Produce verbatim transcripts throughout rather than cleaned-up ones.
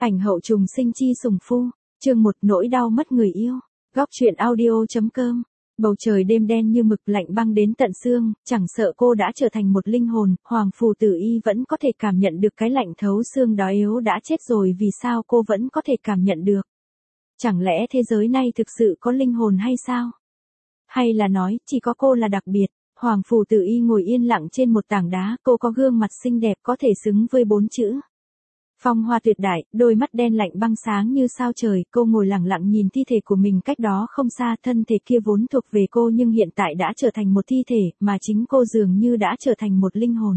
Ảnh hậu trùng sinh chi sùng phu, chương một nỗi đau mất người yêu, góc truyện audio.com. Bầu trời đêm đen như mực lạnh băng đến tận xương, chẳng sợ cô đã trở thành một linh hồn, Hoàng Phù Tử Y vẫn có thể cảm nhận được cái lạnh thấu xương đó. Yếu đã chết rồi vì sao cô vẫn có thể cảm nhận được? Chẳng lẽ thế giới này thực sự có linh hồn hay sao? Hay là nói, chỉ có cô là đặc biệt? Hoàng Phù Tử Y ngồi yên lặng trên một tảng đá, cô có gương mặt xinh đẹp có thể xứng với bốn chữ phong hoa tuyệt đại, đôi mắt đen lạnh băng sáng như sao trời, cô ngồi lặng lặng nhìn thi thể của mình cách đó không xa, thân thể kia vốn thuộc về cô nhưng hiện tại đã trở thành một thi thể, mà chính cô dường như đã trở thành một linh hồn.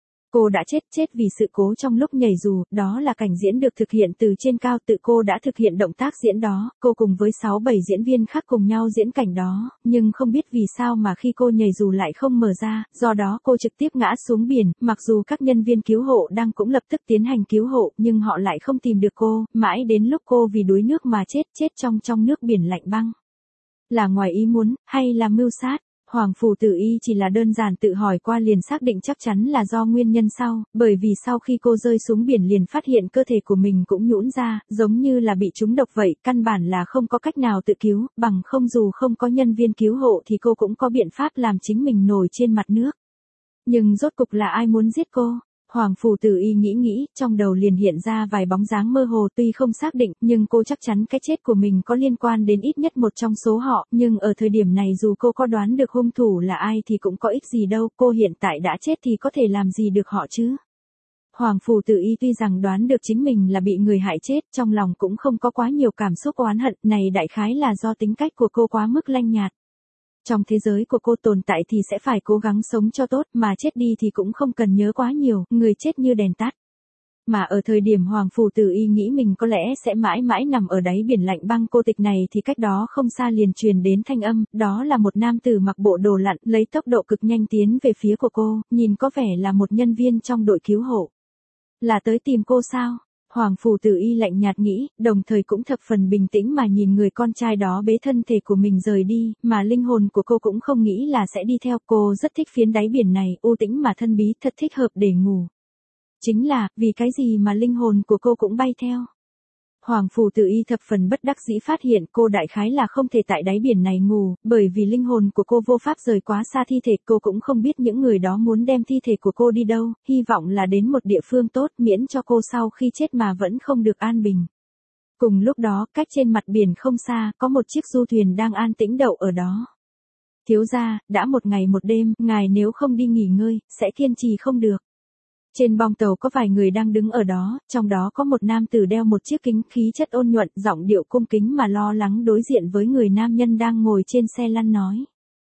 Cô đã chết, chết vì sự cố trong lúc nhảy dù, đó là cảnh diễn được thực hiện từ trên cao, tự cô đã thực hiện động tác diễn đó, cô cùng với sáu bảy diễn viên khác cùng nhau diễn cảnh đó, nhưng không biết vì sao mà khi cô nhảy dù lại không mở ra, do đó cô trực tiếp ngã xuống biển, mặc dù các nhân viên cứu hộ đang cũng lập tức tiến hành cứu hộ, nhưng họ lại không tìm được cô, mãi đến lúc cô vì đuối nước mà chết, chết trong trong nước biển lạnh băng. Là ngoài ý muốn, hay là mưu sát? Hoàng Phù Tử Y chỉ là đơn giản tự hỏi qua liền xác định chắc chắn là do nguyên nhân sau, bởi vì sau khi cô rơi xuống biển liền phát hiện cơ thể của mình cũng nhũn ra, giống như là bị trúng độc vậy, căn bản là không có cách nào tự cứu, bằng không dù không có nhân viên cứu hộ thì cô cũng có biện pháp làm chính mình nổi trên mặt nước. Nhưng rốt cục là ai muốn giết cô? Hoàng Phù Tử Y nghĩ nghĩ, trong đầu liền hiện ra vài bóng dáng mơ hồ, tuy không xác định, nhưng cô chắc chắn cái chết của mình có liên quan đến ít nhất một trong số họ, nhưng ở thời điểm này dù cô có đoán được hung thủ là ai thì cũng có ích gì đâu, cô hiện tại đã chết thì có thể làm gì được họ chứ? Hoàng Phù Tử Y tuy rằng đoán được chính mình là bị người hại chết, trong lòng cũng không có quá nhiều cảm xúc oán hận, này đại khái là do tính cách của cô quá mức lanh nhạt. Trong thế giới của cô tồn tại thì sẽ phải cố gắng sống cho tốt, mà chết đi thì cũng không cần nhớ quá nhiều, người chết như đèn tắt. Mà ở thời điểm Hoàng Phù Tử Y nghĩ mình có lẽ sẽ mãi mãi nằm ở đáy biển lạnh băng cô tịch này thì cách đó không xa liền truyền đến thanh âm, đó là một nam tử mặc bộ đồ lặn, lấy tốc độ cực nhanh tiến về phía của cô, nhìn có vẻ là một nhân viên trong đội cứu hộ. Là tới tìm cô sao? Hoàng Phù Tử Y lạnh nhạt nghĩ, đồng thời cũng thập phần bình tĩnh mà nhìn người con trai đó bế thân thể của mình rời đi, mà linh hồn của cô cũng không nghĩ là sẽ đi theo. Cô rất thích phiến đáy biển này, u tĩnh mà thân bí, thật thích hợp để ngủ. Chính là, vì cái gì mà linh hồn của cô cũng bay theo? Hoàng Phù Tử Y thập phần bất đắc dĩ phát hiện cô đại khái là không thể tại đáy biển này ngủ, bởi vì linh hồn của cô vô pháp rời quá xa thi thể, cô cũng không biết những người đó muốn đem thi thể của cô đi đâu, hy vọng là đến một địa phương tốt miễn cho cô sau khi chết mà vẫn không được an bình. Cùng lúc đó, cách trên mặt biển không xa, có một chiếc du thuyền đang an tĩnh đậu ở đó. Thiếu gia, đã một ngày một đêm, ngài nếu không đi nghỉ ngơi, sẽ kiên trì không được. Trên bong tàu có vài người đang đứng ở đó, trong đó có một nam tử đeo một chiếc kính, khí chất ôn nhuận, giọng điệu cung kính mà lo lắng đối diện với người nam nhân đang ngồi trên xe lăn nói.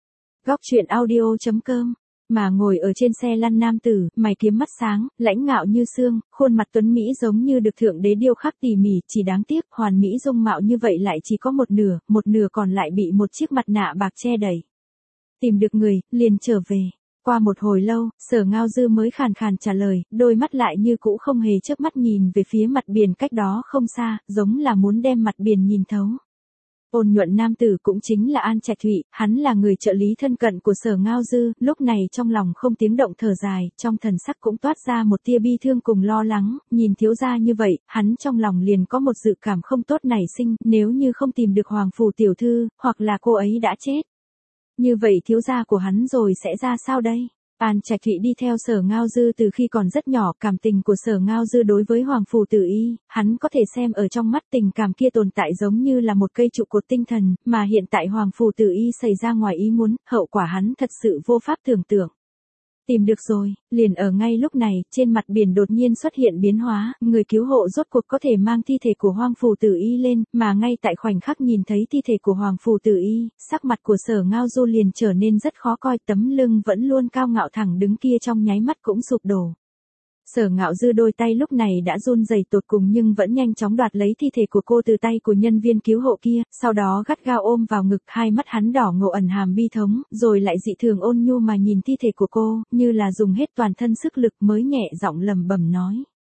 Góc truyện audio.com. Mà ngồi ở trên xe lăn nam tử, mày kiếm mắt sáng, lãnh ngạo như xương, khuôn mặt tuấn mỹ giống như được thượng đế điêu khắc tỉ mỉ, chỉ đáng tiếc, hoàn mỹ dung mạo như vậy lại chỉ có một nửa, một nửa còn lại bị một chiếc mặt nạ bạc che đậy. Tìm được người, liền trở về. Qua một hồi lâu, Sở Ngao Dư mới khàn khàn trả lời, đôi mắt lại như cũ không hề chớp mắt nhìn về phía mặt biển cách đó không xa, giống là muốn đem mặt biển nhìn thấu. Ôn nhuận nam tử cũng chính là An Trạch Thụy, hắn là người trợ lý thân cận của Sở Ngao Dư, lúc này trong lòng không tiếng động thở dài, trong thần sắc cũng toát ra một tia bi thương cùng lo lắng, nhìn thiếu gia như vậy, hắn trong lòng liền có một dự cảm không tốt nảy sinh, nếu như không tìm được Hoàng Phủ tiểu thư, hoặc là cô ấy đã chết. Như vậy thiếu gia của hắn rồi sẽ ra sao đây? An Trạch Thụy đi theo Sở Ngao Dư từ khi còn rất nhỏ, cảm tình của Sở Ngao Dư đối với Hoàng Phù Tử Y, hắn có thể xem ở trong mắt, tình cảm kia tồn tại giống như là một cây trụ cột tinh thần, mà hiện tại Hoàng Phù Tử Y xảy ra ngoài ý muốn, hậu quả hắn thật sự vô pháp tưởng tượng. Tìm được rồi, liền ở ngay lúc này, trên mặt biển đột nhiên xuất hiện biến hóa, người cứu hộ rốt cuộc có thể mang thi thể của Hoàng Phù Tử Y lên, mà ngay tại khoảnh khắc nhìn thấy thi thể của Hoàng Phù Tử Y, sắc mặt của Sở Ngao Du liền trở nên rất khó coi, tấm lưng vẫn luôn cao ngạo thẳng đứng kia trong nháy mắt cũng sụp đổ. Sở Ngạo Dư đôi tay lúc này đã run rẩy tột cùng nhưng vẫn nhanh chóng đoạt lấy thi thể của cô từ tay của nhân viên cứu hộ kia, sau đó gắt gao ôm vào ngực, hai mắt hắn đỏ ngầu ẩn hàm bi thống, rồi lại dị thường ôn nhu mà nhìn thi thể của cô, như là dùng hết toàn thân sức lực mới nhẹ giọng lẩm bẩm nói.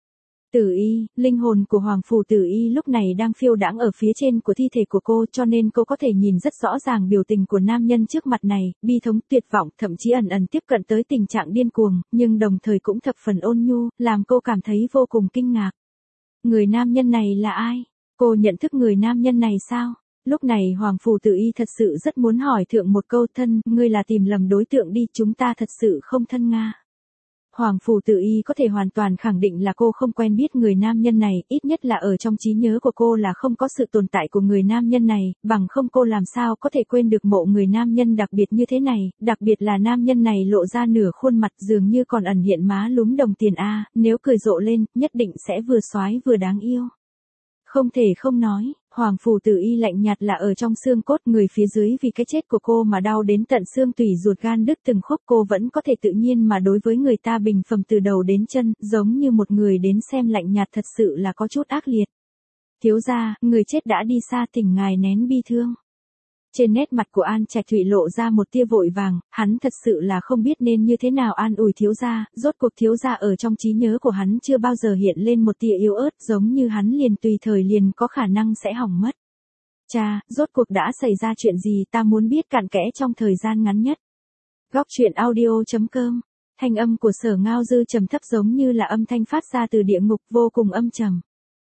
Tử Y, linh hồn của Hoàng Phù Tử Y lúc này đang phiêu đãng ở phía trên của thi thể của cô, cho nên cô có thể nhìn rất rõ ràng biểu tình của nam nhân trước mặt này, bi thống, tuyệt vọng, thậm chí ẩn ẩn tiếp cận tới tình trạng điên cuồng, nhưng đồng thời cũng thập phần ôn nhu, làm cô cảm thấy vô cùng kinh ngạc. Người nam nhân này là ai? Cô nhận thức người nam nhân này sao? Lúc này Hoàng Phủ Tử Y thật sự rất muốn hỏi thượng một câu thân, ngươi là tìm lầm đối tượng đi, chúng ta thật sự không thân Nga. Hoàng Phủ Tử Y có thể hoàn toàn khẳng định là cô không quen biết người nam nhân này, ít nhất là ở trong trí nhớ của cô là không có sự tồn tại của người nam nhân này, bằng không cô làm sao có thể quên được mộ người nam nhân đặc biệt như thế này, đặc biệt là nam nhân này lộ ra nửa khuôn mặt dường như còn ẩn hiện má lúm đồng tiền A, nếu cười rộ lên, nhất định sẽ vừa xoái vừa đáng yêu. Không thể không nói, Hoàng Phủ Tử Y lạnh nhạt là ở trong xương cốt, người phía dưới vì cái chết của cô mà đau đến tận xương tủy ruột gan đứt từng khúc, cô vẫn có thể tự nhiên mà đối với người ta bình phẩm từ đầu đến chân, giống như một người đến xem lạnh nhạt thật sự là có chút ác liệt. Thiếu gia, người chết đã đi xa, thỉnh ngài nén bi thương. Trên nét mặt của An Trạch Thụy lộ ra một tia vội vàng, hắn thật sự là không biết nên như thế nào an ủi thiếu gia, rốt cuộc thiếu gia ở trong trí nhớ của hắn chưa bao giờ hiện lên một tia yếu ớt, giống như hắn liền tùy thời liền có khả năng sẽ hỏng mất. Cha, rốt cuộc đã xảy ra chuyện gì, ta muốn biết cặn kẽ trong thời gian ngắn nhất. Góc truyện audio chấm com. Thanh âm của Sở Ngao Dư trầm thấp giống như là âm thanh phát ra từ địa ngục, vô cùng âm trầm.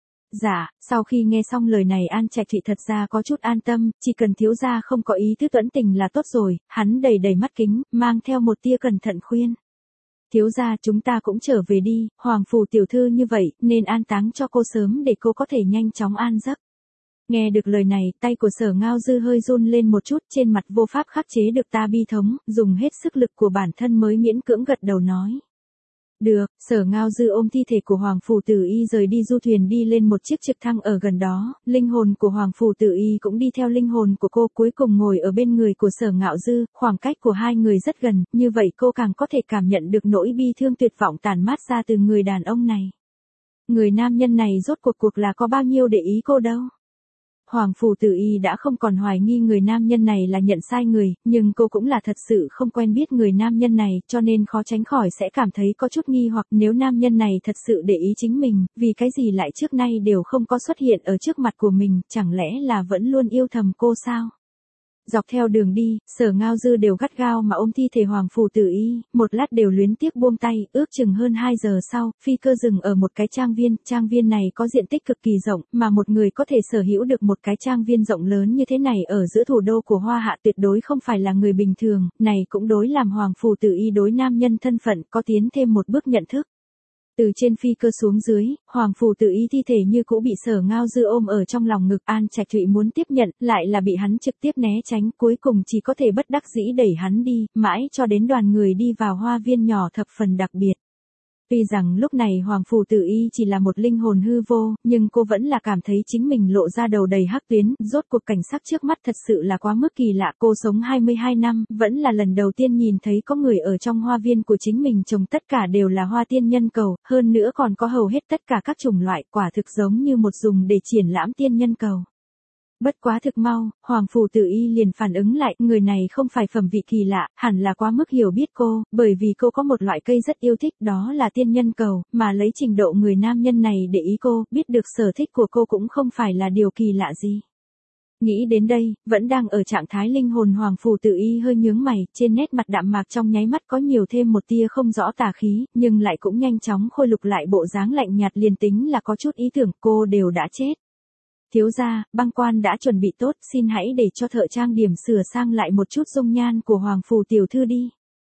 Dạ, sau khi nghe xong lời này An Trạch Thụy thật ra có chút an tâm, chỉ cần thiếu gia không có ý tứ tuẫn tình là tốt rồi, hắn đầy đầy mắt kính, mang theo một tia cẩn thận khuyên. Thiếu gia, chúng ta cũng trở về đi, Hoàng Phủ tiểu thư như vậy, nên an táng cho cô sớm để cô có thể nhanh chóng an giấc. Nghe được lời này, tay của Sở Ngao Dư hơi run lên một chút, trên mặt vô pháp khắc chế được ta bi thống, dùng hết sức lực của bản thân mới miễn cưỡng gật đầu nói. Được, Sở Ngao Dư ôm thi thể của Hoàng Phủ Tử Y rời đi du thuyền đi lên một chiếc trực thăng ở gần đó, linh hồn của Hoàng Phủ Tử Y cũng đi theo linh hồn của cô cuối cùng ngồi ở bên người của Sở Ngao Dư, khoảng cách của hai người rất gần, như vậy cô càng có thể cảm nhận được nỗi bi thương tuyệt vọng tàn mát ra từ người đàn ông này. Người nam nhân này rốt cuộc cuộc là có bao nhiêu để ý cô đâu. Hoàng Phủ Tử Y đã không còn hoài nghi người nam nhân này là nhận sai người, nhưng cô cũng là thật sự không quen biết người nam nhân này, cho nên khó tránh khỏi sẽ cảm thấy có chút nghi hoặc nếu nam nhân này thật sự để ý chính mình, vì cái gì lại trước nay đều không có xuất hiện ở trước mặt của mình, chẳng lẽ là vẫn luôn yêu thầm cô sao? Dọc theo đường đi, Sở Ngao Dư đều gắt gao mà ôm thi thể Hoàng Phủ Tử Y, một lát đều luyến tiếc buông tay, ước chừng hơn hai giờ sau, phi cơ dừng ở một cái trang viên, trang viên này có diện tích cực kỳ rộng, mà một người có thể sở hữu được một cái trang viên rộng lớn như thế này ở giữa thủ đô của Hoa Hạ tuyệt đối không phải là người bình thường, này cũng đối làm Hoàng Phủ Tử Y đối nam nhân thân phận có tiến thêm một bước nhận thức. Từ trên phi cơ xuống dưới, Hoàng Phủ Tử Y thi thể như cũ bị Sở Ngao Dư ôm ở trong lòng ngực, An Trạch Thụy muốn tiếp nhận, lại là bị hắn trực tiếp né tránh, cuối cùng chỉ có thể bất đắc dĩ đẩy hắn đi, mãi cho đến đoàn người đi vào hoa viên nhỏ thập phần đặc biệt. Tuy rằng lúc này Hoàng Phủ Tử Y chỉ là một linh hồn hư vô, nhưng cô vẫn là cảm thấy chính mình lộ ra đầu đầy hắc tuyến, rốt cuộc cảnh sắc trước mắt thật sự là quá mức kỳ lạ. Cô sống hai mươi hai năm, vẫn là lần đầu tiên nhìn thấy có người ở trong hoa viên của chính mình trồng tất cả đều là hoa tiên nhân cầu, hơn nữa còn có hầu hết tất cả các chủng loại, quả thực giống như một dùng để triển lãm tiên nhân cầu. Bất quá thực mau, Hoàng Phủ Tử Y liền phản ứng lại, người này không phải phẩm vị kỳ lạ, hẳn là quá mức hiểu biết cô, bởi vì cô có một loại cây rất yêu thích, đó là tiên nhân cầu, mà lấy trình độ người nam nhân này để ý cô, biết được sở thích của cô cũng không phải là điều kỳ lạ gì. Nghĩ đến đây, vẫn đang ở trạng thái linh hồn Hoàng Phủ Tử Y hơi nhướng mày, trên nét mặt đạm mạc trong nháy mắt có nhiều thêm một tia không rõ tà khí, nhưng lại cũng nhanh chóng khôi phục lại bộ dáng lạnh nhạt, liền tính là có chút ý tưởng, cô đều đã chết. Thiếu gia, băng quan đã chuẩn bị tốt, xin hãy để cho thợ trang điểm sửa sang lại một chút dung nhan của Hoàng Phủ tiểu thư đi.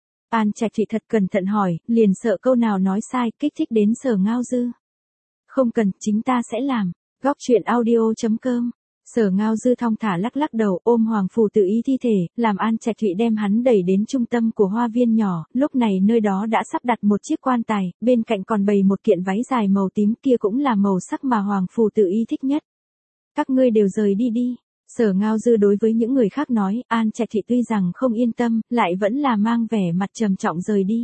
An Trạch Thụy thật cẩn thận hỏi, liền sợ câu nào nói sai, kích thích đến Sở Ngao Dư. Không cần, chính ta sẽ làm. Góc truyện audio chấm com. Sở Ngao Dư thong thả lắc lắc đầu, ôm Hoàng Phủ Tử Y thi thể, làm An Trạch Thụy đem hắn đẩy đến trung tâm của hoa viên nhỏ, lúc này nơi đó đã sắp đặt một chiếc quan tài, bên cạnh còn bày một kiện váy dài màu tím, kia cũng là màu sắc mà Hoàng Phủ Tử Y thích nhất. Các ngươi đều rời đi đi. Sở Ngao Dư đối với những người khác nói, An Trạch Thụy tuy rằng không yên tâm, lại vẫn là mang vẻ mặt trầm trọng rời đi.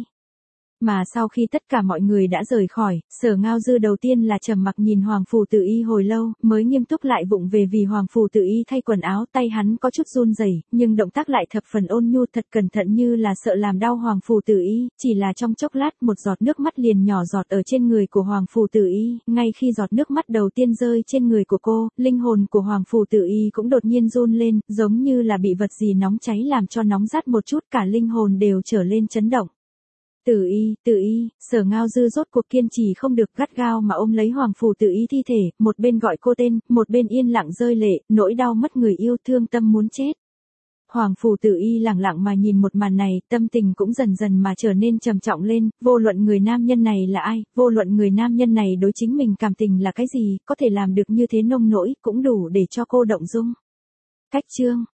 Mà sau khi tất cả mọi người đã rời khỏi, Sở Ngao Dư đầu tiên là trầm mặc nhìn Hoàng Phủ Tử Y hồi lâu, mới nghiêm túc lại vụng về vì Hoàng Phủ Tử Y thay quần áo, tay hắn có chút run rẩy, nhưng động tác lại thập phần ôn nhu, thật cẩn thận như là sợ làm đau Hoàng Phủ Tử Y, chỉ là trong chốc lát một giọt nước mắt liền nhỏ giọt ở trên người của Hoàng Phủ Tử Y, ngay khi giọt nước mắt đầu tiên rơi trên người của cô, linh hồn của Hoàng Phủ Tử Y cũng đột nhiên run lên, giống như là bị vật gì nóng cháy làm cho nóng rát một chút, cả linh hồn đều trở lên chấn động. Tử y, Tử y, Sở Ngao Dư rốt cuộc kiên trì không được, gắt gao mà ôm lấy Hoàng phủ Tử y thi thể, một bên gọi cô tên, một bên yên lặng rơi lệ, nỗi đau mất người yêu, thương tâm muốn chết. Hoàng phủ Tử y lặng lặng mà nhìn một màn này, tâm tình cũng dần dần mà trở nên trầm trọng lên, vô luận người nam nhân này là ai, vô luận người nam nhân này đối chính mình cảm tình là cái gì, có thể làm được như thế nông nỗi, cũng đủ để cho cô động dung. Cách chương